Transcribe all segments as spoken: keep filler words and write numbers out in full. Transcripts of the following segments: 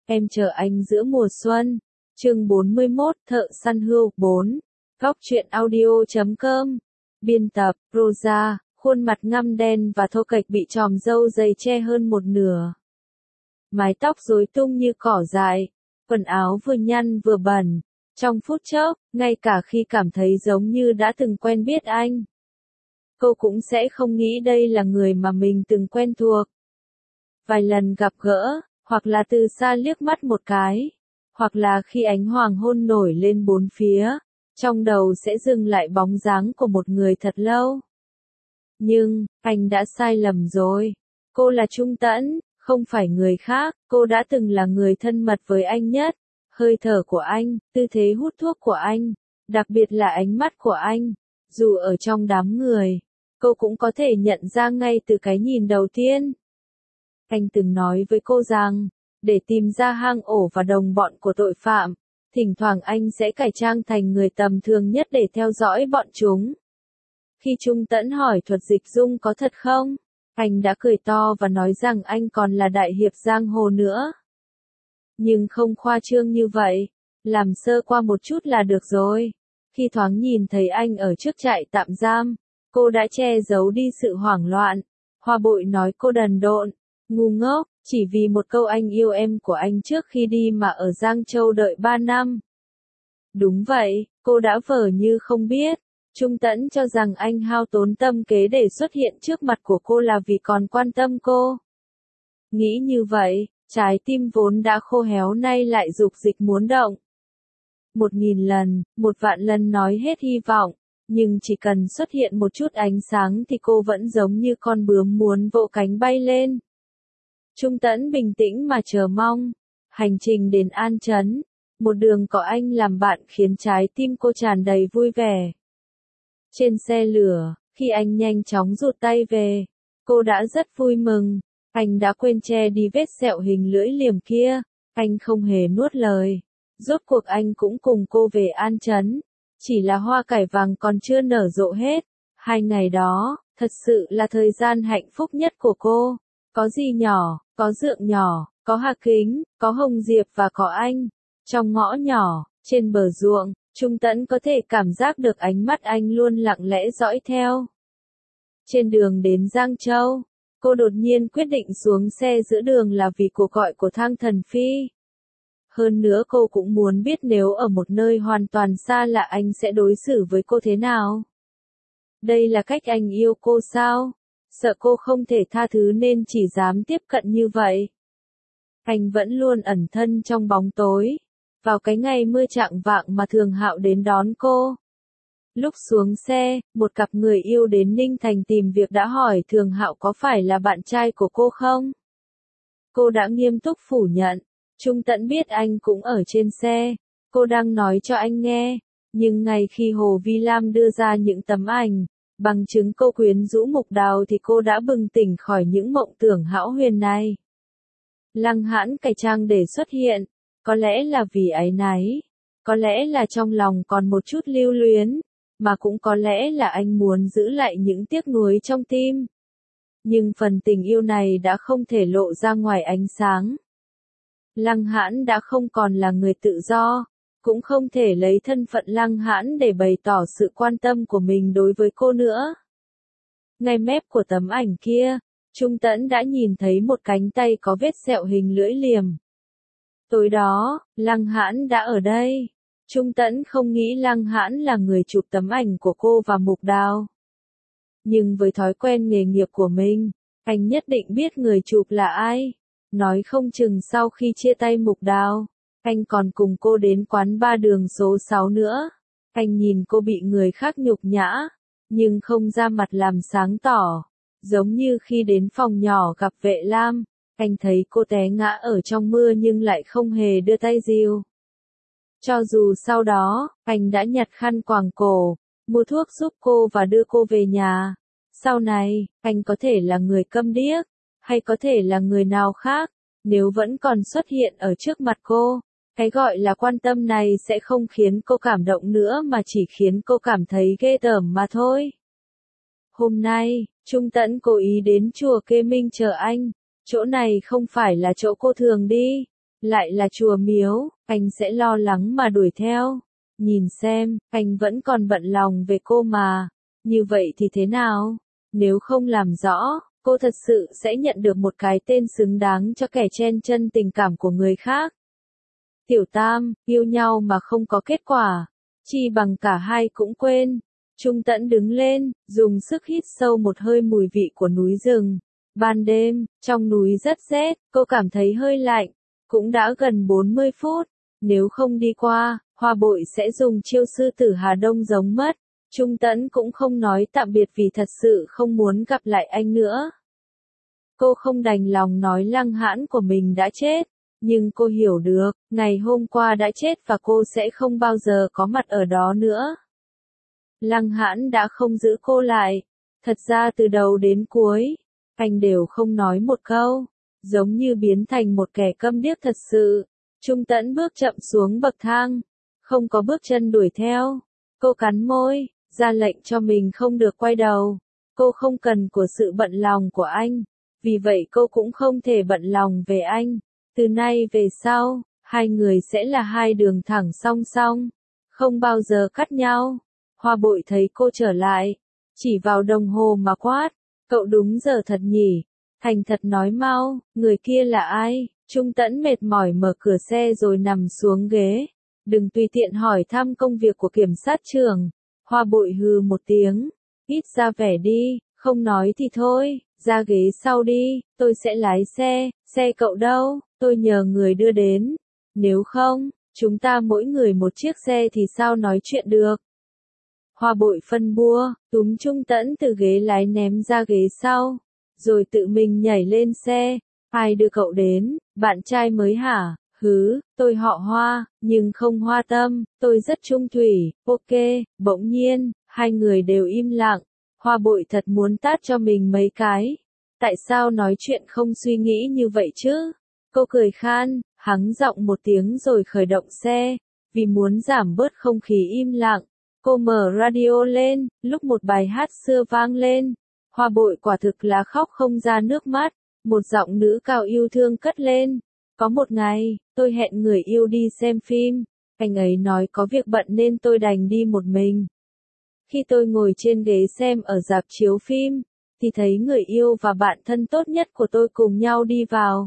Em chờ anh giữa mùa xuân. Chương bốn mươi mốt, Thợ săn hươu. bốn. Góc truyện audio chấm com. Biên tập, Rosa, khuôn mặt ngăm đen và thô kệch bị chòm râu dày che hơn một nửa. Mái tóc rối tung như cỏ dại, quần áo vừa nhăn vừa bẩn. Trong phút chốc, ngay cả khi cảm thấy giống như đã từng quen biết anh, cô cũng sẽ không nghĩ đây là người mà mình từng quen thuộc. Vài lần gặp gỡ, hoặc là từ xa liếc mắt một cái, hoặc là khi ánh hoàng hôn nổi lên bốn phía, trong đầu sẽ dừng lại bóng dáng của một người thật lâu. Nhưng, anh đã sai lầm rồi. Cô là Trung Tẫn, không phải người khác. Cô đã từng là người thân mật với anh nhất. Hơi thở của anh, tư thế hút thuốc của anh, đặc biệt là ánh mắt của anh. Dù ở trong đám người, cô cũng có thể nhận ra ngay từ cái nhìn đầu tiên. Anh từng nói với cô rằng, để tìm ra hang ổ và đồng bọn của tội phạm, thỉnh thoảng anh sẽ cải trang thành người tầm thường nhất để theo dõi bọn chúng. Khi Trung Tẫn hỏi thuật dịch dung có thật không, anh đã cười to và nói rằng anh còn là đại hiệp giang hồ nữa. Nhưng không khoa trương như vậy, làm sơ qua một chút là được rồi. Khi thoáng nhìn thấy anh ở trước trại tạm giam, cô đã che giấu đi sự hoảng loạn. Hoa Bội nói cô đần độn, ngu ngốc, chỉ vì một câu anh yêu em của anh trước khi đi mà ở Giang Châu đợi ba năm. Đúng vậy, cô đã vờ như không biết. Trung Tẫn cho rằng anh hao tốn tâm kế để xuất hiện trước mặt của cô là vì còn quan tâm cô. Nghĩ như vậy, trái tim vốn đã khô héo nay lại dục dịch muốn động. Một nghìn lần, một vạn lần nói hết hy vọng, nhưng chỉ cần xuất hiện một chút ánh sáng thì cô vẫn giống như con bướm muốn vỗ cánh bay lên. Trung Tẫn bình tĩnh mà chờ mong. Hành trình đến An Trấn, một đường có anh làm bạn khiến trái tim cô tràn đầy vui vẻ. Trên xe lửa, khi anh nhanh chóng rụt tay về, cô đã rất vui mừng. Anh đã quên che đi vết sẹo hình lưỡi liềm kia. Anh không hề nuốt lời. Rốt cuộc anh cũng cùng cô về An Trấn. Chỉ là hoa cải vàng còn chưa nở rộ hết. Hai ngày đó, thật sự là thời gian hạnh phúc nhất của cô. Có gì nhỏ, có Dượng nhỏ, có Hà Kính, có Hồng Diệp và có anh. Trong ngõ nhỏ, trên bờ ruộng, Trung Tẫn có thể cảm giác được ánh mắt anh luôn lặng lẽ dõi theo. Trên đường đến Giang Châu, cô đột nhiên quyết định xuống xe giữa đường là vì cuộc gọi của Thang Thần Phi. Hơn nữa cô cũng muốn biết nếu ở một nơi hoàn toàn xa lạ anh sẽ đối xử với cô thế nào. Đây là cách anh yêu cô sao? Sợ cô không thể tha thứ nên chỉ dám tiếp cận như vậy. Anh vẫn luôn ẩn thân trong bóng tối. Vào cái ngày mưa chạng vạng mà Thường Hạo đến đón cô. Lúc xuống xe, một cặp người yêu đến Ninh Thành tìm việc đã hỏi Thường Hạo có phải là bạn trai của cô không? Cô đã nghiêm túc phủ nhận. Trung Tẫn biết anh cũng ở trên xe. Cô đang nói cho anh nghe. Nhưng ngay khi Hồ Vi Lam đưa ra những tấm ảnh, bằng chứng cô quyến rũ Mục Đào thì cô đã bừng tỉnh khỏi những mộng tưởng hão huyền này. Lăng Hãn cải trang để xuất hiện. Có lẽ là vì áy náy. Có lẽ là trong lòng còn một chút lưu luyến. Mà cũng có lẽ là anh muốn giữ lại những tiếc nuối trong tim. Nhưng phần tình yêu này đã không thể lộ ra ngoài ánh sáng. Lăng Hãn đã không còn là người tự do. Cũng không thể lấy thân phận Lăng Hãn để bày tỏ sự quan tâm của mình đối với cô nữa. Ngay mép của tấm ảnh kia, Trung Tẫn đã nhìn thấy một cánh tay có vết sẹo hình lưỡi liềm. Tối đó, Lăng Hãn đã ở đây. Trung Tẫn không nghĩ Lăng Hãn là người chụp tấm ảnh của cô và Mục Đào. Nhưng với thói quen nghề nghiệp của mình, anh nhất định biết người chụp là ai. Nói không chừng sau khi chia tay Mục Đào, anh còn cùng cô đến quán ba đường số sáu nữa. Anh nhìn cô bị người khác nhục nhã, nhưng không ra mặt làm sáng tỏ. Giống như khi đến phòng nhỏ gặp Vệ Lam, anh thấy cô té ngã ở trong mưa nhưng lại không hề đưa tay dìu. Cho dù sau đó, anh đã nhặt khăn quàng cổ, mua thuốc giúp cô và đưa cô về nhà. Sau này, anh có thể là người câm điếc, hay có thể là người nào khác, nếu vẫn còn xuất hiện ở trước mặt cô. Cái gọi là quan tâm này sẽ không khiến cô cảm động nữa mà chỉ khiến cô cảm thấy ghê tởm mà thôi. Hôm nay, Trung Tẫn cố ý đến chùa Kê Minh chờ anh. Chỗ này không phải là chỗ cô thường đi. Lại là chùa miếu, anh sẽ lo lắng mà đuổi theo. Nhìn xem, anh vẫn còn bận lòng về cô mà. Như vậy thì thế nào? Nếu không làm rõ, cô thật sự sẽ nhận được một cái tên xứng đáng cho kẻ chen chân tình cảm của người khác. Tiểu Tam, yêu nhau mà không có kết quả, chi bằng cả hai cũng quên. Trung Tẫn đứng lên, dùng sức hít sâu một hơi mùi vị của núi rừng. Ban đêm, trong núi rất rét, cô cảm thấy hơi lạnh. Cũng đã gần bốn mươi phút, nếu không đi qua, Hoa Bội sẽ dùng chiêu sư tử Hà Đông giống mất. Trung Tẫn cũng không nói tạm biệt vì thật sự không muốn gặp lại anh nữa. Cô không đành lòng nói Lăng Hãn của mình đã chết, nhưng cô hiểu được, ngày hôm qua đã chết và cô sẽ không bao giờ có mặt ở đó nữa. Lăng Hãn đã không giữ cô lại. Thật ra từ đầu đến cuối, anh đều không nói một câu, giống như biến thành một kẻ câm điếc thật sự. Trung Tẫn bước chậm xuống bậc thang, không có bước chân đuổi theo. Cô cắn môi, ra lệnh cho mình không được quay đầu. Cô không cần của sự bận lòng của anh, vì vậy cô cũng không thể bận lòng về anh. Từ nay về sau, hai người sẽ là hai đường thẳng song song, không bao giờ cắt nhau. Hoa Bội thấy cô trở lại, chỉ vào đồng hồ mà quát, cậu đúng giờ thật nhỉ, thành thật nói mau, người kia là ai? Trung Tẫn mệt mỏi mở cửa xe rồi nằm xuống ghế, đừng tùy tiện hỏi thăm công việc của kiểm sát trưởng. Hoa Bội hừ một tiếng, ít ra vẻ đi, không nói thì thôi, ra ghế sau đi, tôi sẽ lái xe, xe cậu đâu, tôi nhờ người đưa đến, nếu không, chúng ta mỗi người một chiếc xe thì sao nói chuyện được. Hoa Bội phân bua, túm Trung Tẫn từ ghế lái ném ra ghế sau, rồi tự mình nhảy lên xe. Ai đưa cậu đến, bạn trai mới hả? Hứ, tôi họ Hoa, nhưng không hoa tâm, tôi rất trung thủy, ok. Bỗng nhiên, hai người đều im lặng. Hoa Bội thật muốn tát cho mình mấy cái. Tại sao nói chuyện không suy nghĩ như vậy chứ? Cô cười khan, hắng giọng một tiếng rồi khởi động xe. Vì muốn giảm bớt không khí im lặng, cô mở radio lên, lúc một bài hát xưa vang lên. Hoa Bội quả thực là khóc không ra nước mắt. Một giọng nữ cao yêu thương cất lên. Có một ngày, tôi hẹn người yêu đi xem phim. Anh ấy nói có việc bận nên tôi đành đi một mình. Khi tôi ngồi trên ghế xem ở rạp chiếu phim, thì thấy người yêu và bạn thân tốt nhất của tôi cùng nhau đi vào.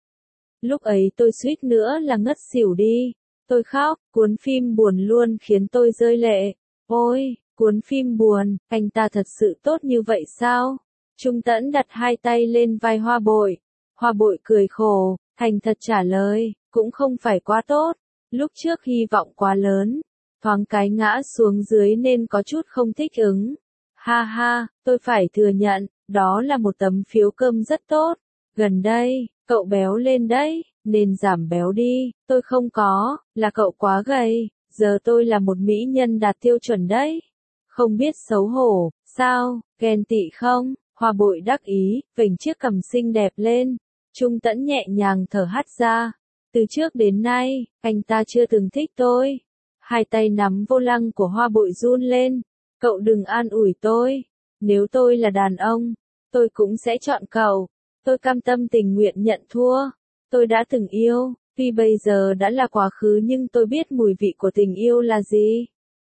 Lúc ấy tôi suýt nữa là ngất xỉu đi. Tôi khóc, cuốn phim buồn luôn khiến tôi rơi lệ. Ôi, cuốn phim buồn, anh ta thật sự tốt như vậy sao? Trung Tẫn đặt hai tay lên vai Hoa Bội. Hoa Bội cười khổ, thành thật trả lời, cũng không phải quá tốt. Lúc trước hy vọng quá lớn, thoáng cái ngã xuống dưới nên có chút không thích ứng. Ha ha, tôi phải thừa nhận, đó là một tấm phiếu cơm rất tốt. Gần đây, cậu béo lên đấy, nên giảm béo đi. Tôi không có, là cậu quá gầy. Giờ tôi là một mỹ nhân đạt tiêu chuẩn đấy. Không biết xấu hổ, sao, ghen tị không? Hoa Bội đắc ý, vểnh chiếc cằm xinh đẹp lên. Trung Tẫn nhẹ nhàng thở hắt ra. Từ trước đến nay, anh ta chưa từng thích tôi. Hai tay nắm vô lăng của Hoa Bội run lên. Cậu đừng an ủi tôi. Nếu tôi là đàn ông, tôi cũng sẽ chọn cậu. Tôi cam tâm tình nguyện nhận thua. Tôi đã từng yêu, tuy bây giờ đã là quá khứ nhưng tôi biết mùi vị của tình yêu là gì.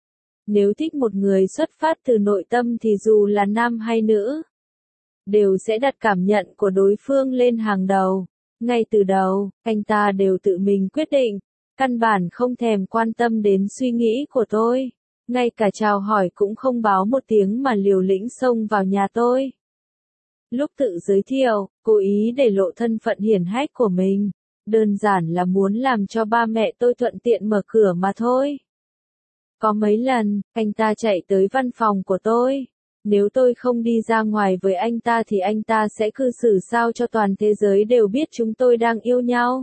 Nếu thích một người xuất phát từ nội tâm thì dù là nam hay nữ, đều sẽ đặt cảm nhận của đối phương lên hàng đầu. Ngay từ đầu, anh ta đều tự mình quyết định, căn bản không thèm quan tâm đến suy nghĩ của tôi. Ngay cả chào hỏi cũng không báo một tiếng mà liều lĩnh xông vào nhà tôi. Lúc tự giới thiệu, cố ý để lộ thân phận hiển hách của mình, đơn giản là muốn làm cho ba mẹ tôi thuận tiện mở cửa mà thôi. Có mấy lần, anh ta chạy tới văn phòng của tôi. Nếu tôi không đi ra ngoài với anh ta thì anh ta sẽ cư xử sao cho toàn thế giới đều biết chúng tôi đang yêu nhau.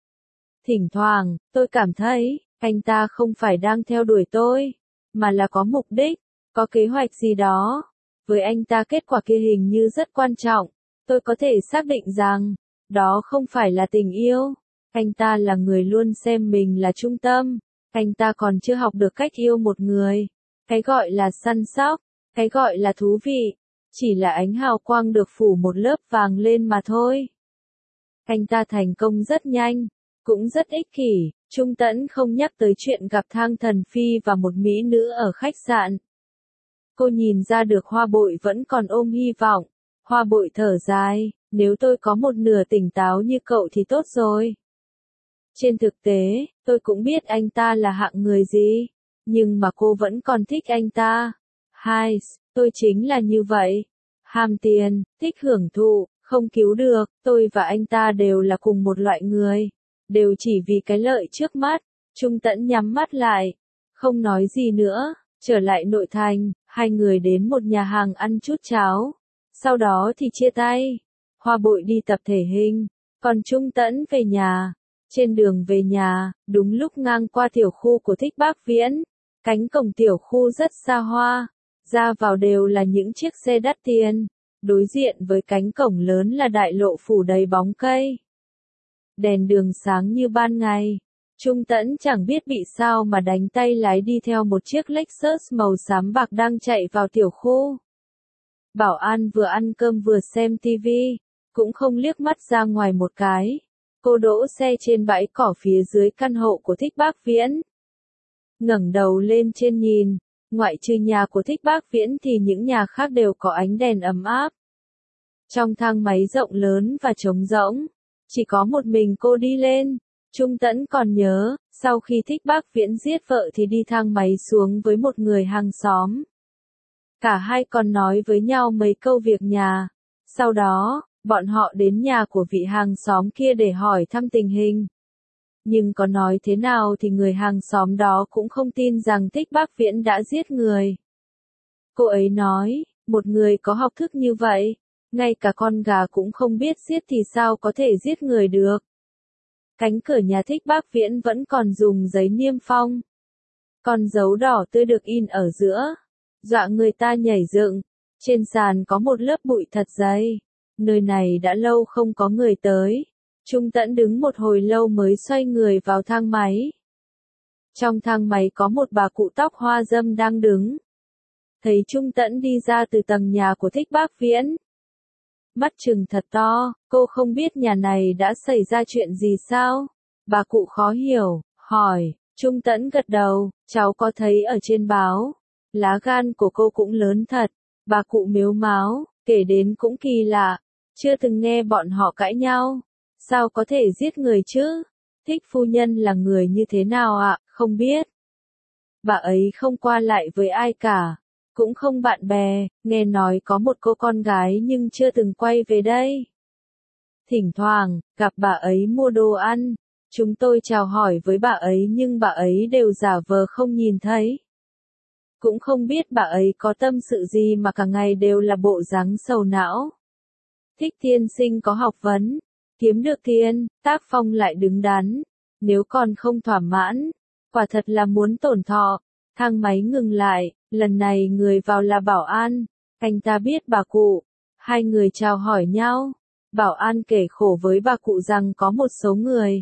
Thỉnh thoảng, tôi cảm thấy, anh ta không phải đang theo đuổi tôi, mà là có mục đích, có kế hoạch gì đó. Với anh ta kết quả kia hình như rất quan trọng. Tôi có thể xác định rằng, đó không phải là tình yêu. Anh ta là người luôn xem mình là trung tâm. Anh ta còn chưa học được cách yêu một người. Cái gọi là săn sóc, cái gọi là thú vị, chỉ là ánh hào quang được phủ một lớp vàng lên mà thôi. Anh ta thành công rất nhanh. Cũng rất ích kỷ, Trung Tẫn không nhắc tới chuyện gặp Thang Thần Phi và một mỹ nữ ở khách sạn. Cô nhìn ra được Hoa Bội vẫn còn ôm hy vọng. Hoa Bội thở dài, nếu tôi có một nửa tỉnh táo như cậu thì tốt rồi. Trên thực tế, tôi cũng biết anh ta là hạng người gì, nhưng mà cô vẫn còn thích anh ta. Hai, tôi chính là như vậy. Ham tiền, thích hưởng thụ, không cứu được, tôi và anh ta đều là cùng một loại người. Đều chỉ vì cái lợi trước mắt. Trung Tẫn nhắm mắt lại, không nói gì nữa, trở lại nội thành, hai người đến một nhà hàng ăn chút cháo. Sau đó thì chia tay. Hoa Bội đi tập thể hình, còn Trung Tẫn về nhà. Trên đường về nhà, đúng lúc ngang qua tiểu khu của Thích Bác Viễn. Cánh cổng tiểu khu rất xa hoa, ra vào đều là những chiếc xe đắt tiền. Đối diện với cánh cổng lớn là đại lộ phủ đầy bóng cây. Đèn đường sáng như ban ngày. Trung Tẫn chẳng biết bị sao mà đánh tay lái đi theo một chiếc Lexus màu xám bạc đang chạy vào tiểu khu. Bảo an vừa ăn cơm vừa xem tivi, cũng không liếc mắt ra ngoài một cái. Cô đỗ xe trên bãi cỏ phía dưới căn hộ của Thích Bác Viễn. Ngẩng đầu lên trên nhìn, ngoại trừ nhà của Thích Bác Viễn thì những nhà khác đều có ánh đèn ấm áp. Trong thang máy rộng lớn và trống rỗng, chỉ có một mình cô đi lên. Trung Tẫn còn nhớ, sau khi Thích Bác Viễn giết vợ thì đi thang máy xuống với một người hàng xóm. Cả hai còn nói với nhau mấy câu việc nhà. Sau đó, bọn họ đến nhà của vị hàng xóm kia để hỏi thăm tình hình. Nhưng có nói thế nào thì người hàng xóm đó cũng không tin rằng Thích Bác Viễn đã giết người. Cô ấy nói, một người có học thức như vậy, ngay cả con gà cũng không biết giết thì sao có thể giết người được. Cánh cửa nhà Thích Bác Viễn vẫn còn dùng giấy niêm phong. Con dấu đỏ tươi được in ở giữa, dọa người ta nhảy dựng. Trên sàn có một lớp bụi thật dày. Nơi này đã lâu không có người tới. Trung Tẫn đứng một hồi lâu mới xoay người vào thang máy. Trong thang máy có một bà cụ tóc hoa râm đang đứng. Thấy Trung Tẫn đi ra từ tầng nhà của Thích Bác Viễn. Mắt trừng thật to, cô không biết nhà này đã xảy ra chuyện gì sao? Bà cụ khó hiểu, hỏi. Trung Tẫn gật đầu, cháu có thấy ở trên báo. Lá gan của cô cũng lớn thật. Bà cụ mếu máo, kể đến cũng kỳ lạ. Chưa từng nghe bọn họ cãi nhau. Sao có thể giết người chứ? Thích phu nhân là người như thế nào ạ? Không biết. Bà ấy không qua lại với ai cả. Cũng không bạn bè, nghe nói có một cô con gái nhưng chưa từng quay về đây. Thỉnh thoảng, gặp bà ấy mua đồ ăn. Chúng tôi chào hỏi với bà ấy nhưng bà ấy đều giả vờ không nhìn thấy. Cũng không biết bà ấy có tâm sự gì mà cả ngày đều là bộ dáng sầu não. Thích tiên sinh có học vấn, kiếm được tiền, tác phong lại đứng đắn. Nếu còn không thỏa mãn, quả thật là muốn tổn thọ. Thang máy ngừng lại, lần này người vào là bảo an. Anh ta biết bà cụ. Hai người chào hỏi nhau. Bảo an kể khổ với bà cụ rằng có một số người.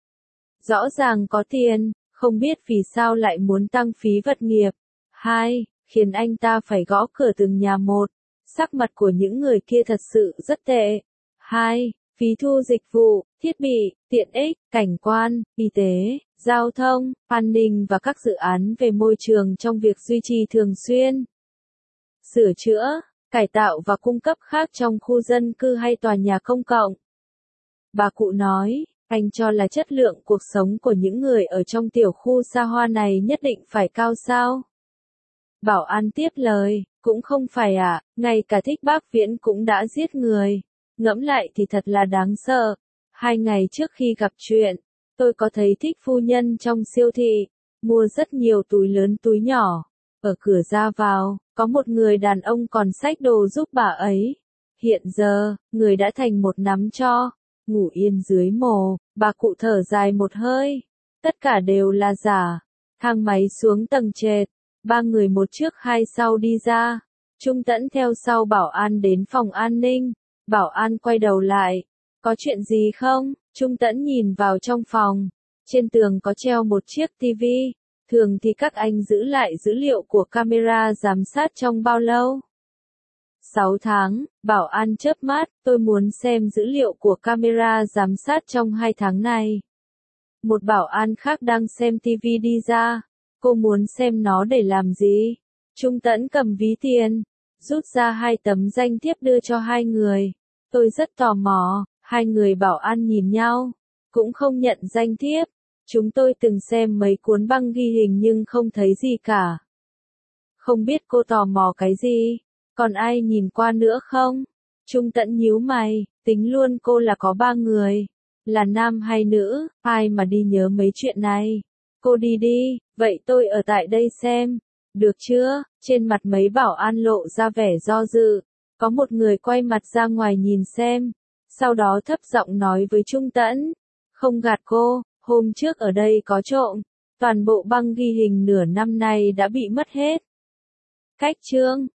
Rõ ràng có tiền, không biết vì sao lại muốn tăng phí vật nghiệp. Hai, khiến anh ta phải gõ cửa từng nhà một. Sắc mặt của những người kia thật sự rất tệ. Hai, phí thu dịch vụ, thiết bị, tiện ích, cảnh quan, y tế, giao thông, an ninh và các dự án về môi trường trong việc duy trì thường xuyên. Sửa chữa, cải tạo và cung cấp khác trong khu dân cư hay tòa nhà công cộng. Bà cụ nói, anh cho là chất lượng cuộc sống của những người ở trong tiểu khu xa hoa này nhất định phải cao sao? Bảo an tiếp lời, cũng không phải ạ, à, ngay cả Thích Bác Viễn cũng đã giết người. Ngẫm lại thì thật là đáng sợ. Hai ngày trước khi gặp chuyện, tôi có thấy Thích phu nhân trong siêu thị, mua rất nhiều túi lớn túi nhỏ. Ở cửa ra vào, có một người đàn ông còn xách đồ giúp bà ấy. Hiện giờ, người đã thành một nắm tro, ngủ yên dưới mồ, bà cụ thở dài một hơi. Tất cả đều là giả. Thang máy xuống tầng trệt, ba người một trước hai sau đi ra. Trung Tẫn theo sau bảo an đến phòng an ninh. Bảo an quay đầu lại. Có chuyện gì không? Trung Tẫn nhìn vào trong phòng. Trên tường có treo một chiếc tivi. Thường thì các anh giữ lại dữ liệu của camera giám sát trong bao lâu? sáu tháng, bảo an chớp mắt, tôi muốn xem dữ liệu của camera giám sát trong hai tháng này. Một bảo an khác đang xem tivi đi ra. Cô muốn xem nó để làm gì? Trung Tẫn cầm ví tiền, rút ra hai tấm danh thiếp đưa cho hai người. Tôi rất tò mò, hai người bảo an nhìn nhau, cũng không nhận danh thiếp. Chúng tôi từng xem mấy cuốn băng ghi hình nhưng không thấy gì cả. Không biết cô tò mò cái gì? Còn ai nhìn qua nữa không? Trung Tẫn nhíu mày, tính luôn cô là có ba người. Là nam hay nữ, ai mà đi nhớ mấy chuyện này. Cô đi đi, vậy tôi ở tại đây xem. Được chưa? Trên mặt mấy bảo an lộ ra vẻ do dự. Có một người quay mặt ra ngoài nhìn xem. Sau đó thấp giọng nói với Trung Tẫn. Không gạt cô, hôm trước ở đây có trộm. Toàn bộ băng ghi hình nửa năm nay đã bị mất hết. Cách chương